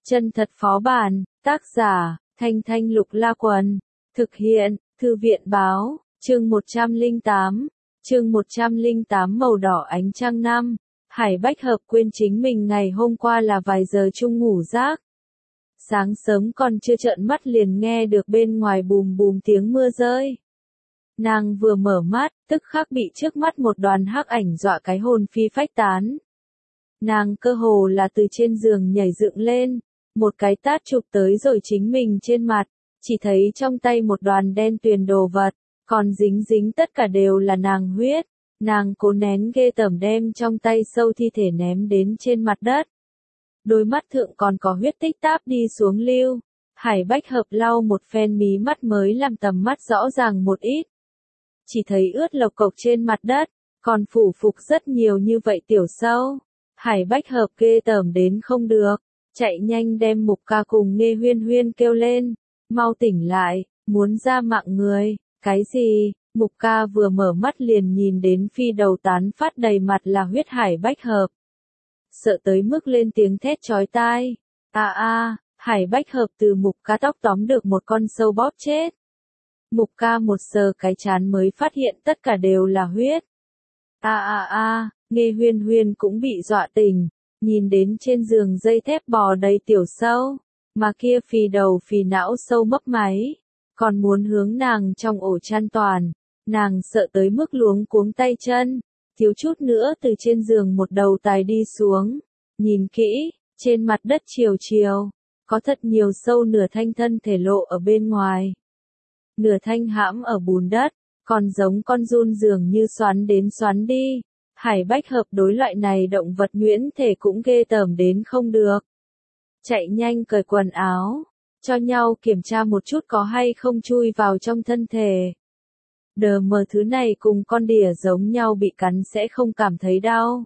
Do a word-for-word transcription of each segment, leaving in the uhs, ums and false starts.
Chân thật phó bản, tác giả, Thanh Thanh Lục La Quần, thực hiện, Thư viện báo, chương một trăm lẻ tám, chương một trăm lẻ tám màu đỏ ánh trăng năm. Hải Bách Hợp quên chính mình ngày hôm qua là vài giờ chung ngủ rác. Sáng sớm còn chưa trợn mắt liền nghe được bên ngoài bùm bùm tiếng mưa rơi. Nàng vừa mở mắt, tức khắc bị trước mắt một đoàn hắc ảnh dọa cái hồn phi phách tán. Nàng cơ hồ là từ trên giường nhảy dựng lên, một cái tát chụp tới rồi chính mình trên mặt, chỉ thấy trong tay một đoàn đen tuyền đồ vật, còn dính dính tất cả đều là nàng huyết. Nàng cố nén ghê tởm đem trong tay sâu thi thể ném đến trên mặt đất. Đôi mắt thượng còn có huyết tích táp đi xuống lưu. Hải Bách Hợp lau một phen mí mắt mới làm tầm mắt rõ ràng một ít. Chỉ thấy ướt lộc cộc trên mặt đất, còn phủ phục rất nhiều như vậy tiểu sâu. Hải Bách Hợp ghê tởm đến không được, chạy nhanh đem Mục Ca cùng Nghe Huyên Huyên kêu lên, mau tỉnh lại, muốn ra mạng người. Cái gì? Mục Ca vừa mở mắt liền nhìn đến phi đầu tán phát đầy mặt là huyết Hải Bách Hợp. Sợ tới mức lên tiếng thét chói tai. A a, Hải Bách Hợp từ Mục Ca tóc tóm được một con sâu bóp chết. Mục Ca một sờ cái trán mới phát hiện tất cả đều là huyết. A a a, Nghe Huyên Huyên cũng bị dọa tỉnh, nhìn đến trên giường dây thép bò đầy tiểu sâu, mà kia phì đầu phì não sâu mấp máy, còn muốn hướng nàng trong ổ chăn toàn. Nàng sợ tới mức luống cuống tay chân, thiếu chút nữa từ trên giường một đầu tài đi xuống. Nhìn kỹ, trên mặt đất chiều chiều, có thật nhiều sâu nửa thanh thân thể lộ ở bên ngoài. Nửa thanh hãm ở bùn đất, còn giống con giun dường như xoắn đến xoắn đi. Hải Bách Hợp đối loại này động vật nhuyễn thể cũng ghê tởm đến không được. Chạy nhanh cởi quần áo, cho nhau kiểm tra một chút có hay không chui vào trong thân thể. Đờ mờ thứ này cùng con đỉa giống nhau bị cắn sẽ không cảm thấy đau.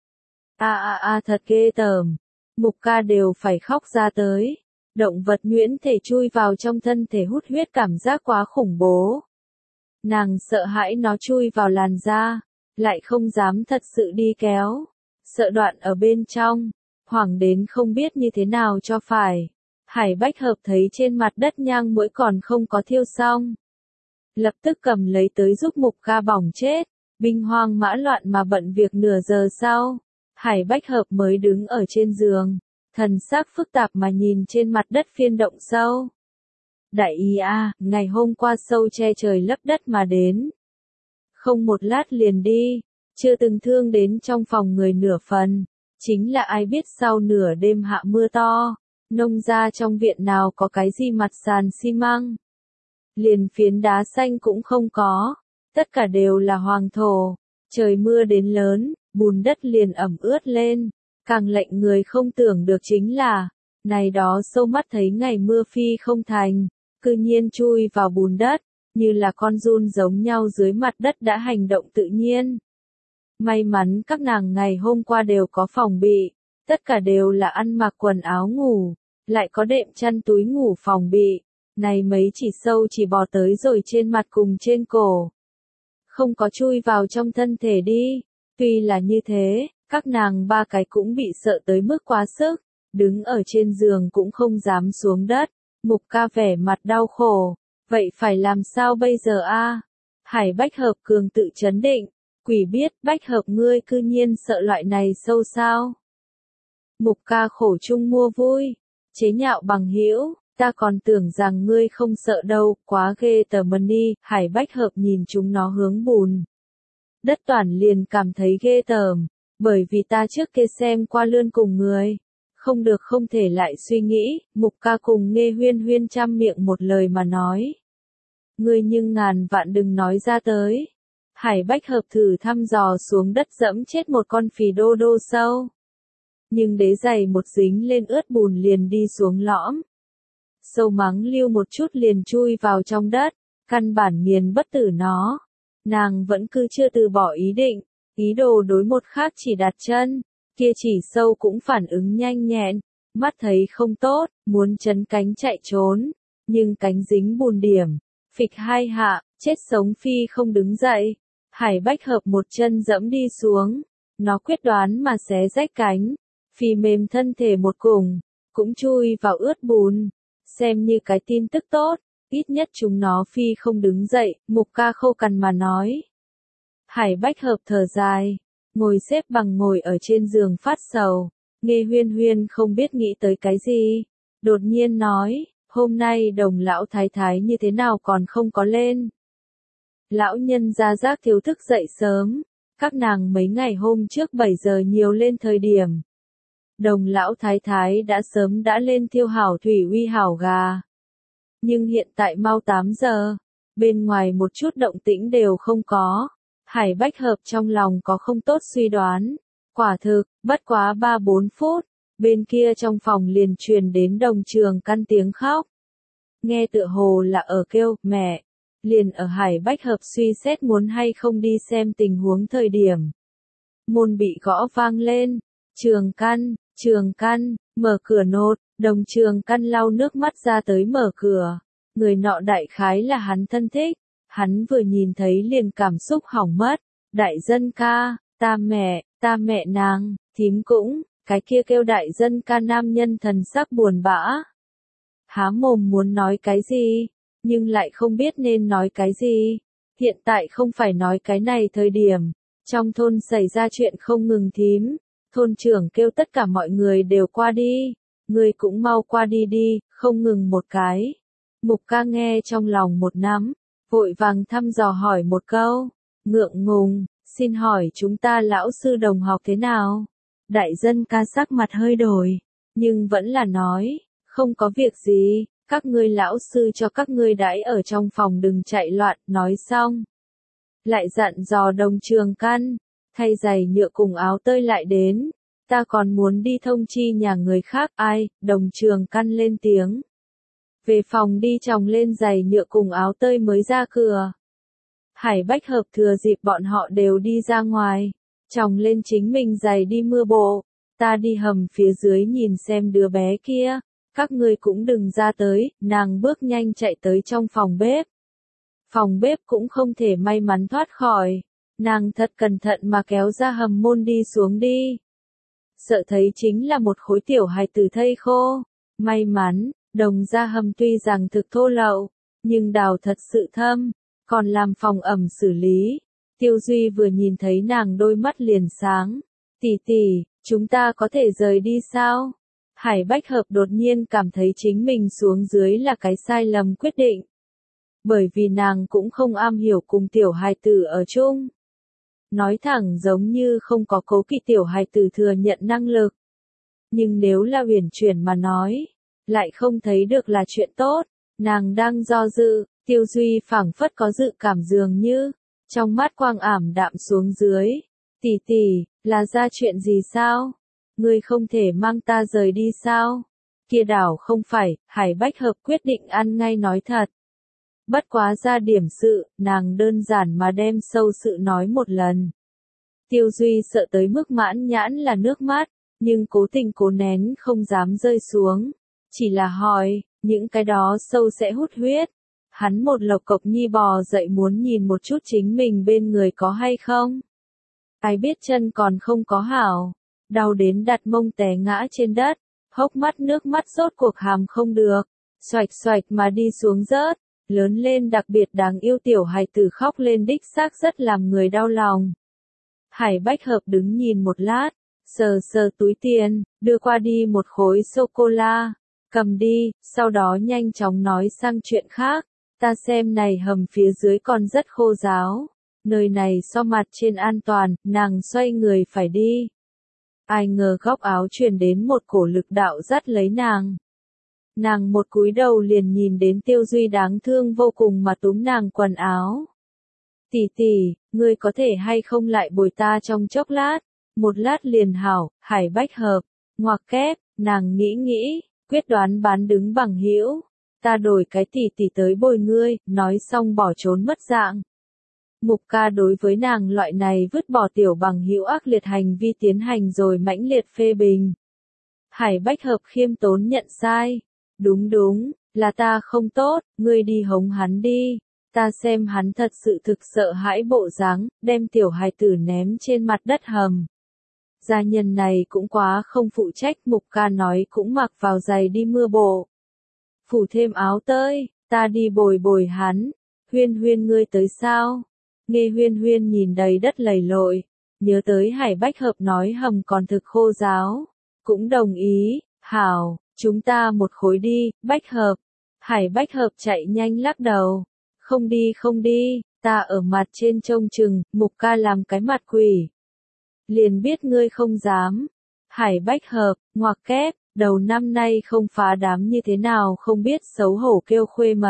A a a thật ghê tởm, Mục Ca đều phải khóc ra tới. Động vật nhuyễn thể chui vào trong thân thể hút huyết cảm giác quá khủng bố. Nàng sợ hãi nó chui vào làn da, lại không dám thật sự đi kéo. Sợ đoạn ở bên trong, hoảng đến không biết như thế nào cho phải. Hải Bách Hợp thấy trên mặt đất nhang muỗi còn không có thiêu xong. Lập tức cầm lấy tới giúp Mục Ca bỏng chết, binh hoang mã loạn mà bận việc nửa giờ sau. Hải Bách Hợp mới đứng ở trên giường, thần sắc phức tạp mà nhìn trên mặt đất phiên động sâu. Đại ý a, ngày hôm qua sâu che trời lấp đất mà đến. Không một lát liền đi, chưa từng thương đến trong phòng người nửa phần. Chính là ai biết sau nửa đêm hạ mưa to, nông ra trong viện nào có cái gì mặt sàn xi măng. Liền phiến đá xanh cũng không có, tất cả đều là hoàng thổ. Trời mưa đến lớn, bùn đất liền ẩm ướt lên. Càng lệnh người không tưởng được chính là, này đó sâu mắt thấy ngày mưa phi không thành, cư nhiên chui vào bùn đất, như là con giun giống nhau dưới mặt đất đã hành động tự nhiên. May mắn các nàng ngày hôm qua đều có phòng bị, tất cả đều là ăn mặc quần áo ngủ, lại có đệm chăn túi ngủ phòng bị. Này mấy chỉ sâu chỉ bò tới rồi trên mặt cùng trên cổ. Không có chui vào trong thân thể đi. Tuy là như thế, các nàng ba cái cũng bị sợ tới mức quá sức, đứng ở trên giường cũng không dám xuống đất. Mục Ca vẻ mặt đau khổ, vậy phải làm sao bây giờ a? Hải Bách Hợp cường tự chấn định, quỷ biết Bách Hợp ngươi cư nhiên sợ loại này sâu sao? Mục Ca khổ chung mua vui, chế nhạo bằng hữu, ta còn tưởng rằng ngươi không sợ đâu, quá ghê tởm đi. Hải Bách Hợp nhìn chúng nó hướng bùn đất toàn liền cảm thấy ghê tởm, bởi vì ta trước kia xem qua lươn cùng người, không được không thể lại suy nghĩ. Mục Ca cùng Nghe Huyên Huyên trăm miệng một lời mà nói. Ngươi nhưng ngàn vạn đừng nói ra tới. Hải Bách Hợp thử thăm dò xuống đất dẫm chết một con phì đô đô sâu. Nhưng đế giày một dính lên ướt bùn liền đi xuống lõm. Sâu mắng lưu một chút liền chui vào trong đất, căn bản nghiền bất tử nó. Nàng vẫn cứ chưa từ bỏ ý định, ý đồ đối một khác chỉ đặt chân, kia chỉ sâu cũng phản ứng nhanh nhẹn, mắt thấy không tốt, muốn chấn cánh chạy trốn, nhưng cánh dính bùn điểm, phịch hai hạ, chết sống phi không đứng dậy. Hải Bách Hợp một chân dẫm đi xuống, nó quyết đoán mà xé rách cánh, phì mềm thân thể một cùng, cũng chui vào ướt bùn. Xem như cái tin tức tốt, ít nhất chúng nó phi không đứng dậy, Mục Ca khô cằn mà nói. Hải Bách Hợp thở dài, ngồi xếp bằng ngồi ở trên giường phát sầu, Nghe Huyên Huyên không biết nghĩ tới cái gì, đột nhiên nói, hôm nay Đồng lão thái thái như thế nào còn không có lên. Lão nhân gia Giác thiếu thức dậy sớm, các nàng mấy ngày hôm trước bảy giờ nhiều lên thời điểm. Đồng lão thái thái đã sớm đã lên thiêu hảo thủy uy hảo gà. Nhưng hiện tại mau tám giờ, bên ngoài một chút động tĩnh đều không có. Hải Bách Hợp trong lòng có không tốt suy đoán. Quả thực, bất quá ba bốn phút, bên kia trong phòng liền truyền đến Đồng Trường Căn tiếng khóc. Nghe tựa hồ là ở kêu, mẹ. Liền ở Hải Bách Hợp suy xét muốn hay không đi xem tình huống thời điểm. Môn bị gõ vang lên. Trường Căn, Trường Căn, mở cửa nốt. Đồng Trường Căn lau nước mắt ra tới mở cửa. Người nọ đại khái là hắn thân thích. Hắn vừa nhìn thấy liền cảm xúc hỏng mất. Đại dân ca, ta mẹ, ta mẹ nàng, thím cũng, cái kia kêu đại dân ca nam nhân thần sắc buồn bã. Há mồm muốn nói cái gì, nhưng lại không biết nên nói cái gì. Hiện tại không phải nói cái này thời điểm. Trong thôn xảy ra chuyện không ngừng thím. Thôn trưởng kêu tất cả mọi người đều qua đi. Người cũng mau qua đi đi, không ngừng một cái. Mục Ca nghe trong lòng một nắm, vội vàng thăm dò hỏi một câu. Ngượng ngùng, xin hỏi chúng ta lão sư đồng học thế nào? Đại dân ca sắc mặt hơi đổi, nhưng vẫn là nói, không có việc gì, các ngươi lão sư cho các ngươi đãi ở trong phòng đừng chạy loạn, nói xong. Lại dặn dò Đồng Trường Căn, thay giày nhựa cùng áo tơi lại đến, ta còn muốn đi thông chi nhà người khác, ai, Đồng Trường Căn lên tiếng. Về phòng đi chòng lên giày nhựa cùng áo tơi mới ra cửa. Hải Bách Hợp thừa dịp bọn họ đều đi ra ngoài, chòng lên chính mình giày đi mưa bộ, ta đi hầm phía dưới nhìn xem đứa bé kia, các ngươi cũng đừng ra tới, nàng bước nhanh chạy tới trong phòng bếp. Phòng bếp cũng không thể may mắn thoát khỏi, nàng thật cẩn thận mà kéo ra hầm môn đi xuống đi. Sợ thấy chính là một khối tiểu hài tử thây khô, may mắn, đồng ra hầm tuy rằng thực thô lậu, nhưng đào thật sự thâm. Còn làm phòng ẩm xử lý. Tiêu Duy vừa nhìn thấy nàng đôi mắt liền sáng. Tỷ tỷ, chúng ta có thể rời đi sao? Hải Bách Hợp đột nhiên cảm thấy chính mình xuống dưới là cái sai lầm quyết định. Bởi vì nàng cũng không am hiểu cùng tiểu hài tử ở chung. Nói thẳng giống như không có cố kỵ tiểu hài tử thừa nhận năng lực. Nhưng nếu là uyển chuyển mà nói, lại không thấy được là chuyện tốt. Nàng đang do dự. Tiêu Duy phảng phất có dự cảm dường như, trong mắt quang ảm đạm xuống dưới. Tỷ tỷ, là ra chuyện gì sao? Ngươi không thể mang ta rời đi sao? Kia đảo không phải, Hải Bách Hợp quyết định ăn ngay nói thật. Bất quá ra điểm sự, nàng đơn giản mà đem sâu sự nói một lần. Tiêu Duy sợ tới mức mãn nhãn là nước mắt, nhưng cố tình cố nén không dám rơi xuống. Chỉ là hỏi, những cái đó sâu sẽ hút huyết. Hắn một lộc cộc nhi bò dậy muốn nhìn một chút chính mình bên người có hay không. Ai biết chân còn không có hảo, đau đến đặt mông té ngã trên đất, hốc mắt nước mắt rốt cuộc hàm không được, xoạch xoạch mà đi xuống rớt, lớn lên đặc biệt đáng yêu tiểu hài tử khóc lên đích xác rất làm người đau lòng. Hải Bách Hợp đứng nhìn một lát, sờ sờ túi tiền, đưa qua đi một khối sô-cô-la, cầm đi, sau đó nhanh chóng nói sang chuyện khác. Ta xem này hầm phía dưới còn rất khô ráo, nơi này so mặt trên an toàn, nàng xoay người phải đi. Ai ngờ góc áo truyền đến một cổ lực đạo dắt lấy nàng. Nàng một cúi đầu liền nhìn đến Tiêu Duy đáng thương vô cùng mà túm nàng quần áo. Tỷ tỷ, ngươi có thể hay không lại bồi ta trong chốc lát, một lát liền hảo, Hải Bách Hợp, ngoặc kép, nàng nghĩ nghĩ, quyết đoán bán đứng bằng hữu. Ta đổi cái tỷ tỷ tới bồi ngươi, nói xong bỏ trốn mất dạng. Mục Ca đối với nàng loại này vứt bỏ tiểu bằng hữu ác liệt hành vi tiến hành rồi mãnh liệt phê bình. Hải Bách Hợp khiêm tốn nhận sai. Đúng đúng, là ta không tốt, ngươi đi hống hắn đi. Ta xem hắn thật sự thực sợ hãi bộ dáng, đem tiểu hài tử ném trên mặt đất hầm. Gia nhân này cũng quá không phụ trách, Mục Ca nói cũng mặc vào giày đi mưa bộ. Phủ thêm áo tơi, ta đi bồi bồi hắn. Huyên Huyên ngươi tới sao? Nghe Huyên Huyên nhìn đầy đất lầy lội, nhớ tới Hải Bách Hợp nói hầm còn thực khô ráo, cũng đồng ý, hảo, chúng ta một khối đi, Bách Hợp. Hải Bách Hợp chạy nhanh lắc đầu, không đi không đi, ta ở mặt trên trông chừng, Mục Ca làm cái mặt quỷ. Liền biết ngươi không dám. Hải Bách Hợp, ngoặc kép, đầu năm nay không phá đám như thế nào không biết xấu hổ kêu khuê mật.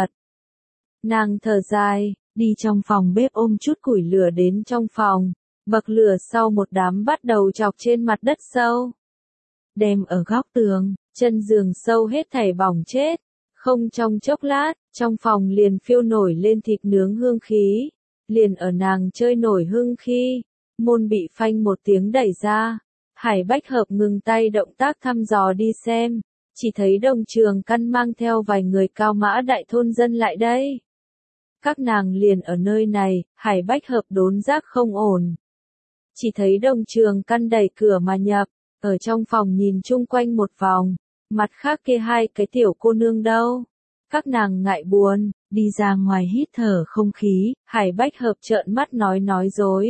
Nàng thở dài, đi trong phòng bếp ôm chút củi lửa đến trong phòng, bậc lửa sau một đám bắt đầu chọc trên mặt đất sâu. Đem ở góc tường, chân giường sâu hết thảy bỏng chết, không trong chốc lát, trong phòng liền phiêu nổi lên thịt nướng hương khí, liền ở nàng chơi nổi hương khi, môn bị phanh một tiếng đẩy ra. Hải Bách Hợp ngừng tay động tác thăm dò đi xem, chỉ thấy Đồng Trường Căn mang theo vài người cao mã đại thôn dân lại đây. Các nàng liền ở nơi này, Hải Bách Hợp đốn giác không ổn. Chỉ thấy Đồng Trường Căn đẩy cửa mà nhập, ở trong phòng nhìn chung quanh một vòng, mặt khác kia hai cái tiểu cô nương đâu. Các nàng ngại buồn, đi ra ngoài hít thở không khí, Hải Bách Hợp trợn mắt nói nói dối.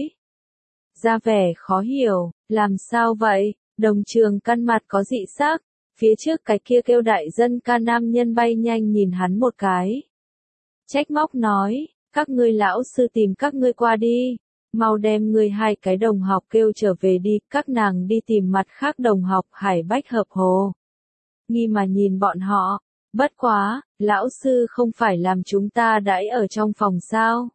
Ra vẻ khó hiểu, làm sao vậy, Đồng Trường Căn mặt có dị sắc, phía trước cái kia kêu đại dân ca nam nhân bay nhanh nhìn hắn một cái. Trách móc nói, các ngươi lão sư tìm các ngươi qua đi, mau đem ngươi hai cái đồng học kêu trở về đi, các nàng đi tìm mặt khác đồng học. Hải Bách Hợp hồ nghi mà nhìn bọn họ, bất quá, lão sư không phải làm chúng ta đãi ở trong phòng sao?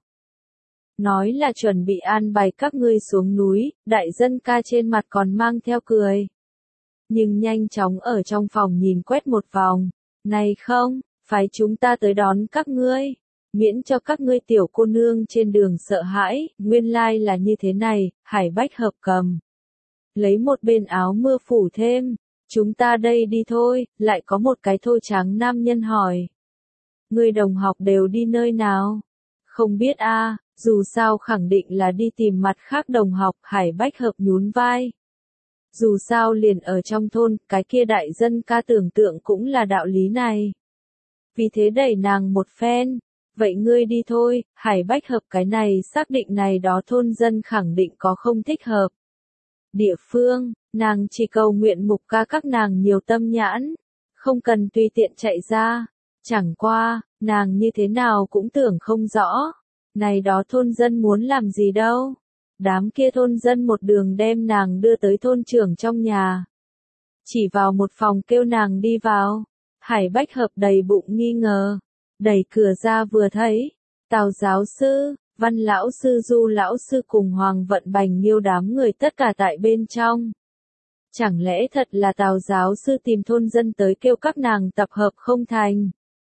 Nói là chuẩn bị an bài các ngươi xuống núi, đại dân ca trên mặt còn mang theo cười. Nhưng nhanh chóng ở trong phòng nhìn quét một vòng, này không, phải chúng ta tới đón các ngươi, miễn cho các ngươi tiểu cô nương trên đường sợ hãi, nguyên lai là như thế này. Hải Bách Hợp cầm lấy một bên áo mưa phủ thêm, chúng ta đây đi thôi. Lại có một cái thô trắng nam nhân hỏi, ngươi đồng học đều đi nơi nào? Không biết a, à, dù sao khẳng định là đi tìm mặt khác đồng học. Hải Bách Hợp nhún vai. Dù sao liền ở trong thôn, cái kia đại dân ca tưởng tượng cũng là đạo lý này. Vì thế đẩy nàng một phen, vậy ngươi đi thôi. Hải Bách Hợp cái này xác định này đó thôn dân khẳng định có không thích hợp địa phương, nàng chỉ cầu nguyện Mục Ca các nàng nhiều tâm nhãn, không cần tùy tiện chạy ra. Chẳng qua, nàng như thế nào cũng tưởng không rõ, này đó thôn dân muốn làm gì đâu. Đám kia thôn dân một đường đem nàng đưa tới thôn trưởng trong nhà, chỉ vào một phòng kêu nàng đi vào. Hải Bách Hợp đầy bụng nghi ngờ, đẩy cửa ra vừa thấy, Tào giáo sư, Văn lão sư, Du lão sư cùng Hoàng Vận Bành Nghiêu đám người tất cả tại bên trong. Chẳng lẽ thật là Tào giáo sư tìm thôn dân tới kêu các nàng tập hợp không thành?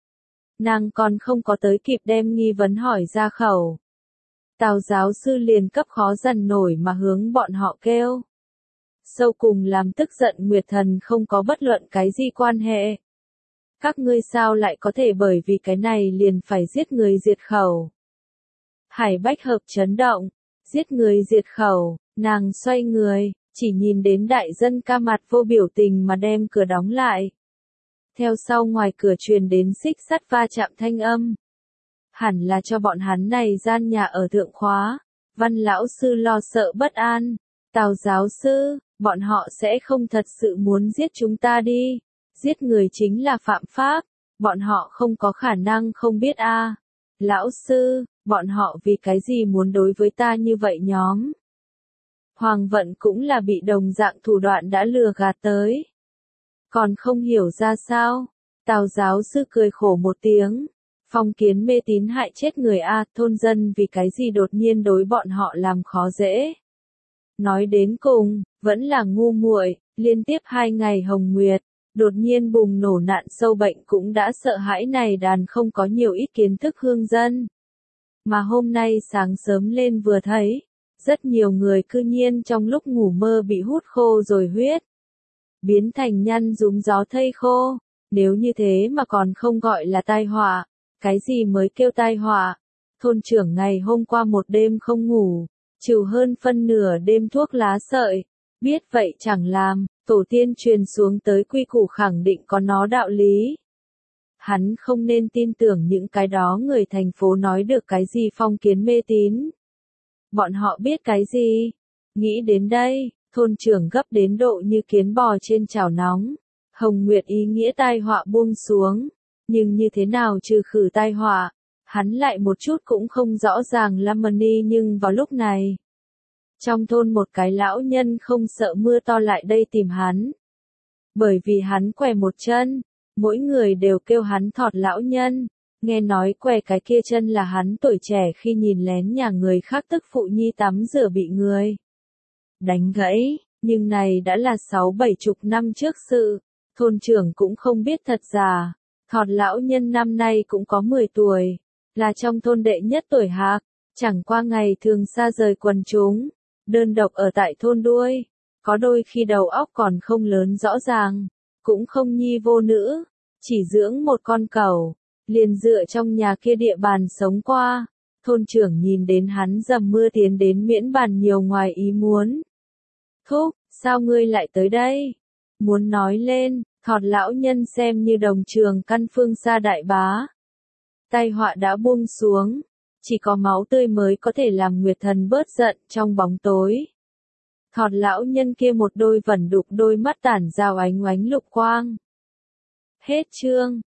Nàng còn không có tới kịp đem nghi vấn hỏi ra khẩu, Tào giáo sư liền cấp khó dằn nổi mà hướng bọn họ kêu. Sâu cùng làm tức giận Nguyệt Thần không có bất luận cái gì quan hệ. Các ngươi sao lại có thể bởi vì cái này liền phải giết người diệt khẩu? Hải Bách Hợp chấn động, giết người diệt khẩu, nàng xoay người, chỉ nhìn đến đại dân ca mặt vô biểu tình mà đem cửa đóng lại. Theo sau ngoài cửa truyền đến xích sắt va chạm thanh âm. Hẳn là cho bọn hắn này gian nhà ở thượng khóa. Văn lão sư lo sợ bất an. Tào giáo sư, bọn họ sẽ không thật sự muốn giết chúng ta đi. Giết người chính là phạm pháp, bọn họ không có khả năng không biết a. À. Lão sư, bọn họ vì cái gì muốn đối với ta như vậy nhóm? Hoàng Vận cũng là bị đồng dạng thủ đoạn đã lừa gạt tới. Còn không hiểu ra sao? Tào giáo sư cười khổ một tiếng. Phong kiến mê tín hại chết người a, thôn dân vì cái gì đột nhiên đối bọn họ làm khó dễ. Nói đến cùng, vẫn là ngu muội, liên tiếp hai ngày hồng nguyệt, đột nhiên bùng nổ nạn sâu bệnh cũng đã sợ hãi này đàn không có nhiều ít kiến thức hương dân. Mà hôm nay sáng sớm lên vừa thấy, rất nhiều người cư nhiên trong lúc ngủ mơ bị hút khô rồi huyết, biến thành nhăn rúng gió thây khô. Nếu như thế mà còn không gọi là tai họa, cái gì mới kêu tai họa? Thôn trưởng ngày hôm qua một đêm không ngủ, trừ hơn phân nửa đêm thuốc lá sợi, Biết vậy chẳng làm, tổ tiên truyền xuống tới quy củ khẳng định có nó đạo lý. Hắn không nên tin tưởng những cái đó người thành phố nói được cái gì phong kiến mê tín. Bọn họ biết cái gì? Nghĩ đến đây, thôn trưởng gấp đến độ như kiến bò trên chảo nóng. Hồng Nguyệt ý nghĩa tai họa buông xuống. Nhưng như thế nào trừ khử tai họa? Hắn lại một chút cũng không rõ ràng Lamani nhưng vào lúc này. Trong thôn một cái lão nhân không sợ mưa to lại đây tìm hắn. Bởi vì hắn què một chân, mỗi người đều kêu hắn thọt lão nhân. Nghe nói què cái kia chân là hắn tuổi trẻ khi nhìn lén nhà người khác tức phụ nhi tắm rửa bị người đánh gãy, nhưng này đã là sáu bảy chục năm trước sự, thôn trưởng cũng không biết thật giả. Thọt lão nhân năm nay cũng có mười tuổi, là trong thôn đệ nhất tuổi hạc, chẳng qua ngày thường xa rời quần chúng, đơn độc ở tại thôn đuôi, có đôi khi đầu óc còn không lớn rõ ràng, cũng không nhi vô nữ, chỉ dưỡng một con cẩu, liền dựa trong nhà kia địa bàn sống qua. Thôn trưởng nhìn đến hắn dầm mưa tiến đến miễn bàn nhiều ngoài ý muốn. Thúc, sao ngươi lại tới đây? Muốn nói lên, thọt lão nhân xem như đồng trường căn phương xa đại bá. Tai họa đã buông xuống, chỉ có máu tươi mới có thể làm Nguyệt Thần bớt giận trong bóng tối. Thọt lão nhân kia một đôi vẩn đục đôi mắt tản rào ánh oánh lục quang. Hết chương.